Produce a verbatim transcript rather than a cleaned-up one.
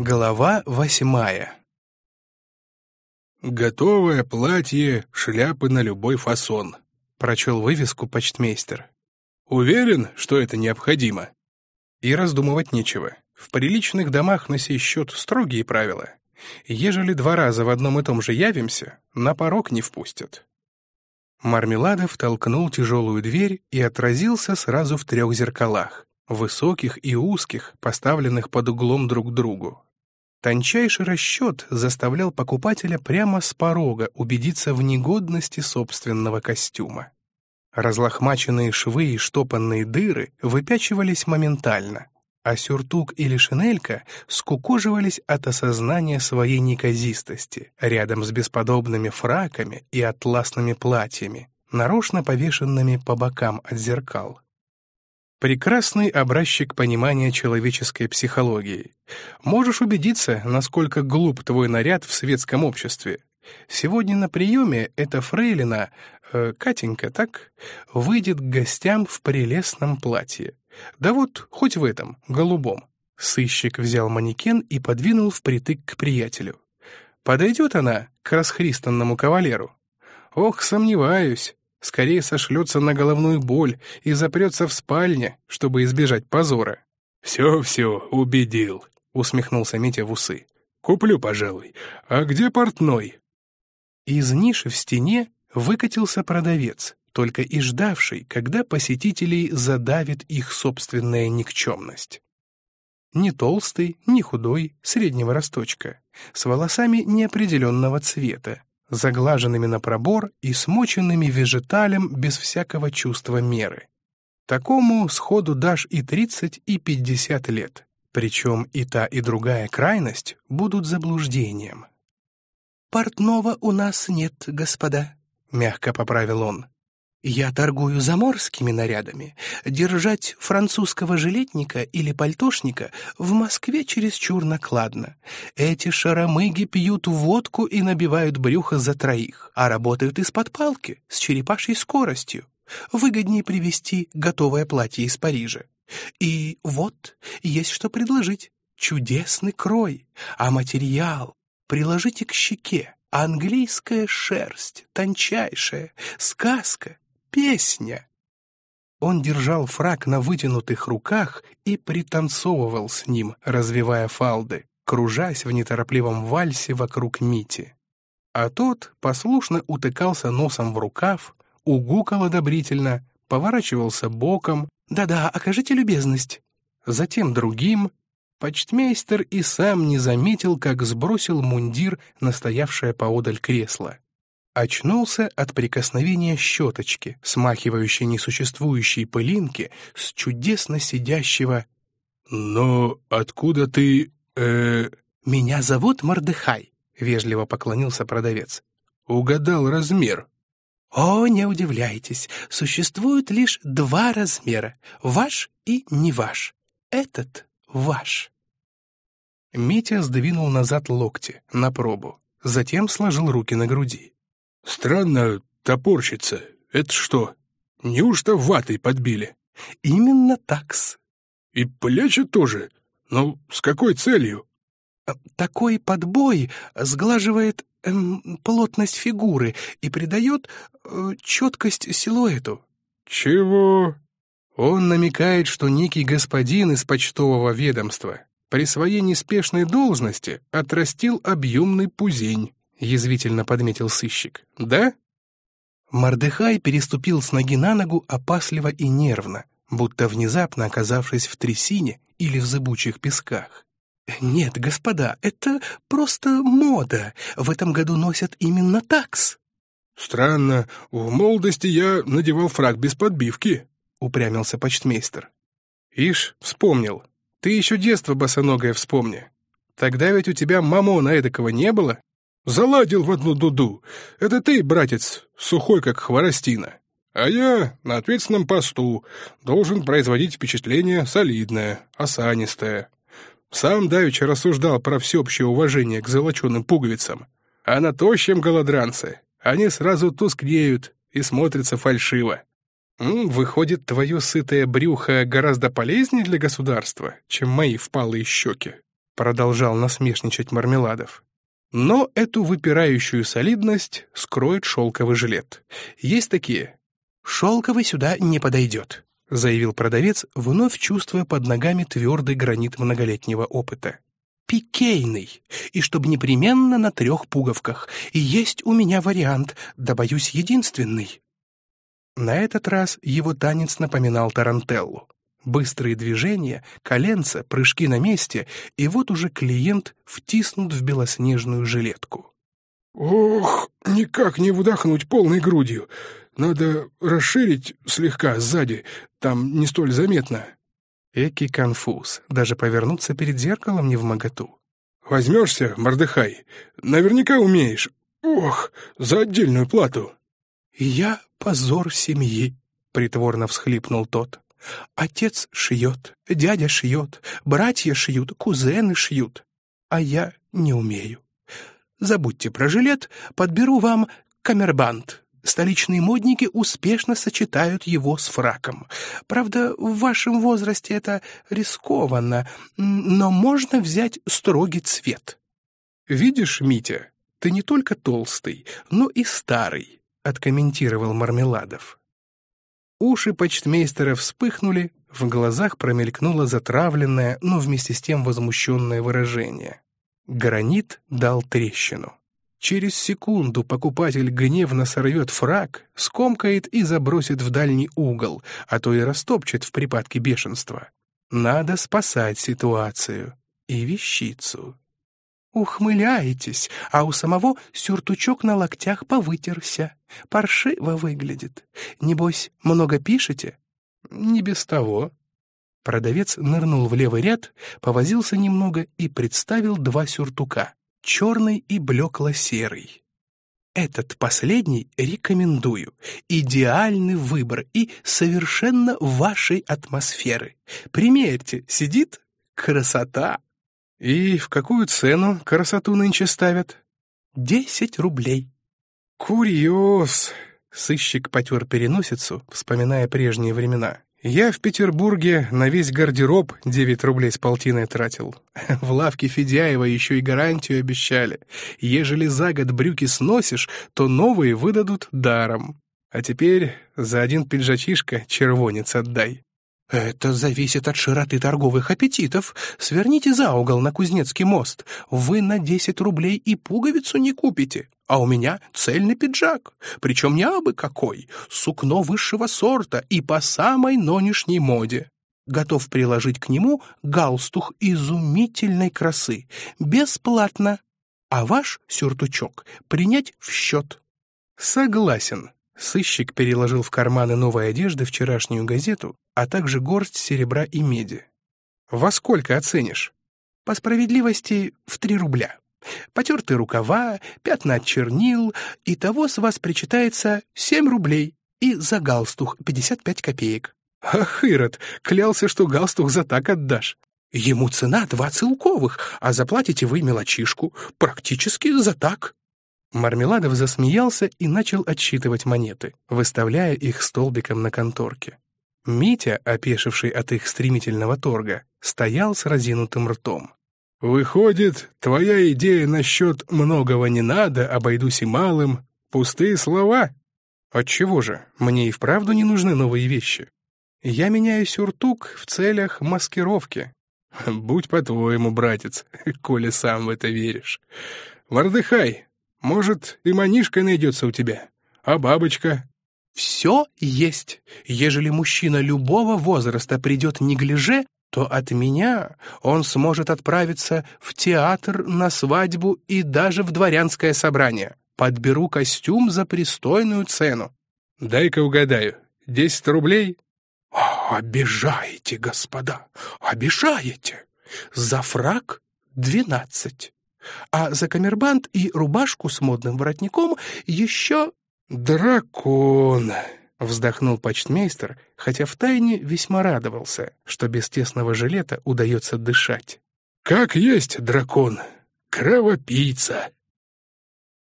Глава восьмая. «Готовое платье, шляпы на любой фасон», — прочел вывеску почтмейстер. «Уверен, что это необходимо?» И раздумывать нечего. В приличных домах на сей счет строгие правила. Ежели два раза в одном и том же явимся, на порог не впустят. Мармеладов толкнул тяжелую дверь и отразился сразу в трех зеркалах, высоких и узких, поставленных под углом друг к другу. Тончайший расчет заставлял покупателя прямо с порога убедиться в негодности собственного костюма. Разлохмаченные швы и штопанные дыры выпячивались моментально, а сюртук или шинелька скукоживались от осознания своей неказистости рядом с бесподобными фраками и атласными платьями, нарочно повешенными по бокам от зеркал. Прекрасный образчик понимания человеческой психологии. Можешь убедиться, насколько глуп твой наряд в светском обществе. Сегодня на приеме эта фрейлина, э, Катенька, так, выйдет к гостям в прелестном платье. Да вот, хоть в этом, голубом. Сыщик взял манекен и подвинул впритык к приятелю. Подойдет она к расхристанному кавалеру? Ох, сомневаюсь. Скорее сошлется на головную боль и запрется в спальне, чтобы избежать позора. «Все-все, убедил», — усмехнулся Митя в усы. «Куплю, пожалуй. А где портной?» Из ниши в стене выкатился продавец, только и ждавший, когда посетителей задавит их собственная никчемность. Не толстый, не худой, среднего росточка, с волосами неопределенного цвета, заглаженными на пробор и смоченными вежеталем без всякого чувства меры. Такому сходу дашь и тридцать, и пятьдесят лет, причем и та, и другая крайность будут заблуждением. «Портного у нас нет, господа», — мягко поправил он. «Я торгую заморскими нарядами. Держать французского жилетника или пальтошника в Москве чересчур накладно. Эти шаромыги пьют водку и набивают брюхо за троих, а работают из-под палки, с черепашьей скоростью. Выгоднее привезти готовое платье из Парижа. И вот, есть что предложить. Чудесный крой, а материал приложите к щеке. Английская шерсть, тончайшая, сказка. Песня!» Он держал фрак на вытянутых руках и пританцовывал с ним, развивая фалды, кружась в неторопливом вальсе вокруг Мити. А тот послушно утыкался носом в рукав, угукал одобрительно, поворачивался боком. «Да-да, окажите любезность». Затем другим. Почтмейстер и сам не заметил, как сбросил мундир на стоявшее поодаль кресло. Очнулся от прикосновения щеточки, смахивающей несуществующие пылинки с чудесно сидящего... «Но откуда ты... э...» «Меня зовут Мордехай», — вежливо поклонился продавец. «Угадал размер». «О, не удивляйтесь, существует лишь два размера — ваш и не ваш. Этот ваш». Митя сдвинул назад локти, на пробу, затем сложил руки на груди. «Странно топорщится. Это что, неужто ватой подбили?» «Именно так-с». «И плечи тоже? Ну, с какой целью?» «Такой подбой сглаживает эм, плотность фигуры и придает э, четкость силуэту». «Чего?» Он намекает, что некий господин из почтового ведомства при своей неспешной должности отрастил объемный пузень. — язвительно подметил сыщик. «Да?» Мордехай переступил с ноги на ногу опасливо и нервно, будто внезапно оказавшись в трясине или в зыбучих песках. «Нет, господа, это просто мода. В этом году носят именно такс». «Странно. В молодости я надевал фрак без подбивки», — упрямился почтмейстер. «Ишь, вспомнил. Ты еще детство босоногое вспомни. Тогда ведь у тебя мамона эдакого не было?» «Заладил в одну дуду. Это ты, братец, сухой, как хворостина. А я на ответственном посту, должен производить впечатление солидное, осанистое. Сам давеча рассуждал про всеобщее уважение к золоченым пуговицам. А на тощем голодранце они сразу тускнеют и смотрятся фальшиво. М, выходит, твое сытое брюхо гораздо полезнее для государства, чем мои впалые щеки. — продолжал насмешничать Мармеладов. «Но эту выпирающую солидность скроет шелковый жилет. Есть такие». «Шелковый сюда не подойдет», — заявил продавец, вновь чувствуя под ногами твердый гранит многолетнего опыта. «Пикейный, и чтоб непременно на трех пуговках. И есть у меня вариант, да, боюсь, единственный». На этот раз его танец напоминал тарантеллу. Быстрые движения, коленца, прыжки на месте, и вот уже клиент втиснут в белоснежную жилетку. «Ох, никак не выдохнуть полной грудью. Надо расширить слегка сзади, там не столь заметно». Экий конфуз, даже повернуться перед зеркалом невмоготу. «Возьмешься, Мордехай? Наверняка умеешь. Ох, за отдельную плату». «Я позор семьи», — притворно всхлипнул тот. «Отец шьет, дядя шьет, братья шьют, кузены шьют, а я не умею. Забудьте про жилет, подберу вам камербанд. Столичные модники успешно сочетают его с фраком. Правда, в вашем возрасте это рискованно, но можно взять строгий цвет». «Видишь, Митя, ты не только толстый, но и старый», — откомментировал Мармеладов. Уши почтмейстера вспыхнули, в глазах промелькнуло затравленное, но вместе с тем возмущенное выражение. Гранит дал трещину. Через секунду покупатель гневно сорвет фрак, скомкает и забросит в дальний угол, а то и растопчет в припадке бешенства. Надо спасать ситуацию и вещицу. «Ухмыляетесь, а у самого сюртучок на локтях повытерся. Паршиво выглядит. Небось, много пишете?» «Не без того». Продавец нырнул в левый ряд, повозился немного и представил два сюртука. Черный и блекло-серый. Этот последний рекомендую. Идеальный выбор и совершенно вашей атмосферы. Примерьте, сидит красота. И в какую цену красоту нынче ставят? Десять рублей. Курьез. Сыщик потер переносицу, вспоминая прежние времена. Я в Петербурге на весь гардероб девять рублей с полтиной тратил. В лавке Федяева еще и гарантию обещали. Ежели за год брюки сносишь, то новые выдадут даром. А теперь за один пиджачишко червонец отдай. «Это зависит от широты торговых аппетитов. Сверните за угол на Кузнецкий мост. Вы на десять рублей и пуговицу не купите. А у меня цельный пиджак. Причем не абы какой. Сукно высшего сорта и по самой нынешней моде. Готов приложить к нему галстух изумительной красы. Бесплатно. А ваш сюртучок принять в счет». «Согласен». Сыщик переложил в карманы новой одежды вчерашнюю газету, а также горсть серебра и меди. «Во сколько оценишь?» «По справедливости, в три рубля. Потертые рукава, пятна от чернил, итого с вас причитается семь рублей, и за галстух пятьдесят пять копеек». «Ах, Ирод, клялся, что галстух за так отдашь». «Ему цена два целковых, а заплатите вы мелочишку, практически за так». Мармеладов засмеялся и начал отсчитывать монеты, выставляя их столбиком на конторке. Митя, опешивший от их стремительного торга, стоял с разинутым ртом. «Выходит, твоя идея насчет «многого не надо, обойдусь и малым» — пустые слова?» «Отчего же? Мне и вправду не нужны новые вещи. Я меняю сюртук в целях маскировки». «Будь по-твоему, братец, коли сам в это веришь. Мордехай, может, и манишка найдется у тебя, а бабочка?» «Все есть. Ежели мужчина любого возраста придет неглиже, то от меня он сможет отправиться в театр, на свадьбу и даже в дворянское собрание. Подберу костюм за пристойную цену». «Дай-ка угадаю, десять рублей?» «Обижаете, господа, обижаете. За фрак двенадцать. А за камербанд и рубашку с модным воротником еще...» «Дракон!» — вздохнул почтмейстер, хотя втайне весьма радовался, что без тесного жилета удается дышать. «Как есть дракон! Кровопийца!»